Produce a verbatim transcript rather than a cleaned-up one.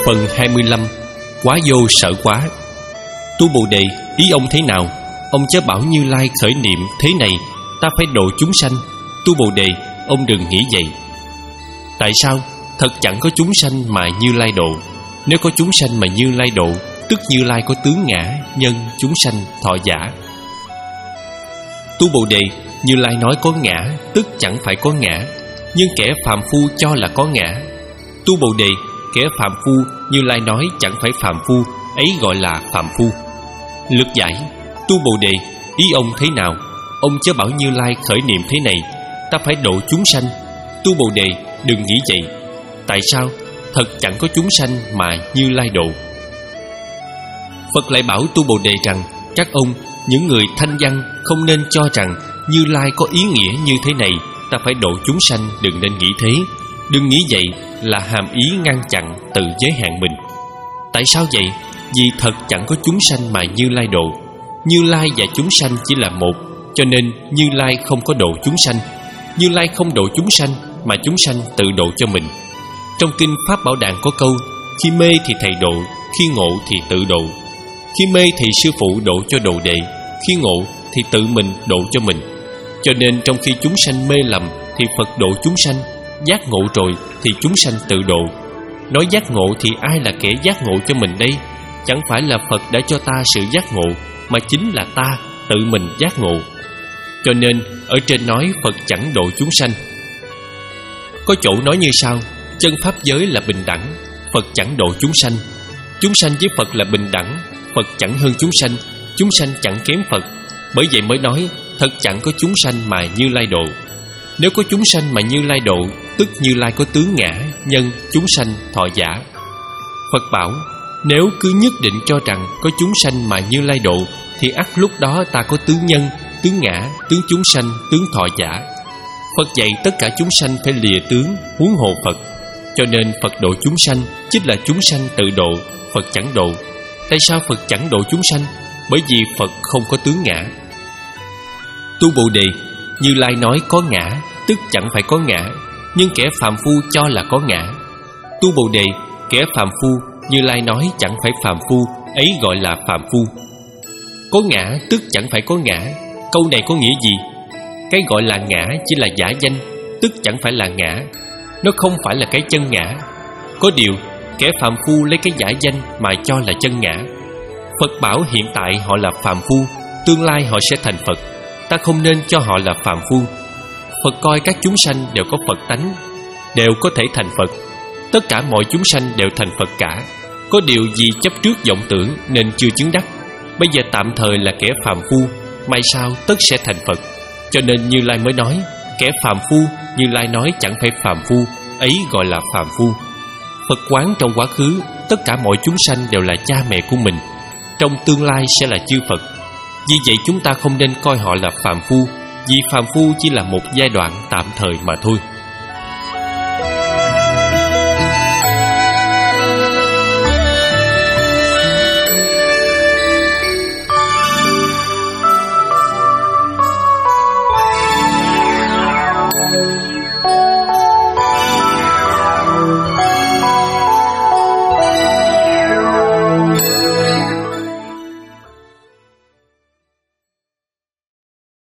Phần hai mươi lăm. Quá vô sợ quá. Tu Bồ Đề, ý ông thế nào? Ông chớ bảo Như Lai khởi niệm thế này, ta phải độ chúng sanh. Tu Bồ Đề, ông đừng nghĩ vậy. Tại sao? Thật chẳng có chúng sanh mà Như Lai độ. Nếu có chúng sanh mà Như Lai độ, tức Như Lai có tướng ngã, nhân, chúng sanh, thọ giả. Tu Bồ Đề, Như Lai nói có ngã, tức chẳng phải có ngã, nhưng kẻ phàm phu cho là có ngã. Tu Bồ Đề, kẻ phàm phu Như Lai nói chẳng phải phàm phu, ấy gọi là phàm phu. Lực giải. Tu Bồ Đề, ý ông thế nào? Ông chớ bảo Như Lai khởi niệm thế này, ta phải độ chúng sanh. Tu Bồ Đề, đừng nghĩ vậy. Tại sao? Thật chẳng có chúng sanh mà Như Lai độ. Phật lại bảo Tu Bồ Đề rằng, các ông, những người thanh văn không nên cho rằng Như Lai có ý nghĩa như thế này, ta phải độ chúng sanh, đừng nên nghĩ thế. Đừng nghĩ vậy là hàm ý ngăn chặn, tự giới hạn mình. Tại sao vậy? Vì thật chẳng có chúng sanh mà Như Lai độ. Như Lai và chúng sanh chỉ là một, cho nên Như Lai không có độ chúng sanh. Như Lai không độ chúng sanh, mà chúng sanh tự độ cho mình. Trong kinh Pháp Bảo Đàn có câu: khi mê thì thầy độ, khi ngộ thì tự độ. Khi mê thì sư phụ độ cho đồ đệ, khi ngộ thì tự mình độ cho mình. Cho nên trong khi chúng sanh mê lầm thì Phật độ chúng sanh, giác ngộ rồi thì chúng sanh tự độ. Nói giác ngộ thì ai là kẻ giác ngộ cho mình đây? Chẳng phải là Phật đã cho ta sự giác ngộ, mà chính là ta tự mình giác ngộ. Cho nên ở trên nói Phật chẳng độ chúng sanh. Có chỗ nói như sau: chân pháp giới là bình đẳng, Phật chẳng độ chúng sanh. Chúng sanh với Phật là bình đẳng, Phật chẳng hơn chúng sanh, chúng sanh chẳng kém Phật. Bởi vậy mới nói thật chẳng có chúng sanh mà Như Lai độ. Nếu có chúng sanh mà Như Lai độ, tức Như Lai có tướng ngã, nhân, chúng sanh, thọ giả. Phật bảo, nếu cứ nhất định cho rằng có chúng sanh mà Như Lai độ, thì ắt lúc đó ta có tướng nhân, tướng ngã, tướng chúng sanh, tướng thọ giả. Phật dạy tất cả chúng sanh phải lìa tướng, huống hồ Phật. Cho nên Phật độ chúng sanh, chính là chúng sanh tự độ, Phật chẳng độ. Tại sao Phật chẳng độ chúng sanh? Bởi vì Phật không có tướng ngã. Tu Bồ Đề, Như Lai nói có ngã, tức chẳng phải có ngã, nhưng kẻ phàm phu cho là có ngã. Tu Bồ Đề, kẻ phàm phu Như Lai nói chẳng phải phàm phu, ấy gọi là phàm phu. Có ngã tức chẳng phải có ngã. Câu này có nghĩa gì? Cái gọi là ngã chỉ là giả danh, tức chẳng phải là ngã. Nó không phải là cái chân ngã. Có điều kẻ phàm phu lấy cái giả danh mà cho là chân ngã. Phật bảo hiện tại họ là phàm phu, tương lai họ sẽ thành Phật. Ta không nên cho họ là phàm phu. Phật coi các chúng sanh đều có Phật tánh, đều có thể thành Phật. Tất cả mọi chúng sanh đều thành Phật cả. Có điều vì chấp trước vọng tưởng nên chưa chứng đắc. Bây giờ tạm thời là kẻ phàm phu, mai sau tất sẽ thành Phật. Cho nên Như Lai mới nói kẻ phàm phu Như Lai nói chẳng phải phàm phu, ấy gọi là phàm phu. Phật quán trong quá khứ tất cả mọi chúng sanh đều là cha mẹ của mình, trong tương lai sẽ là chư Phật. Vì vậy chúng ta không nên coi họ là phàm phu, vì phàm phu chỉ là một giai đoạn tạm thời mà thôi.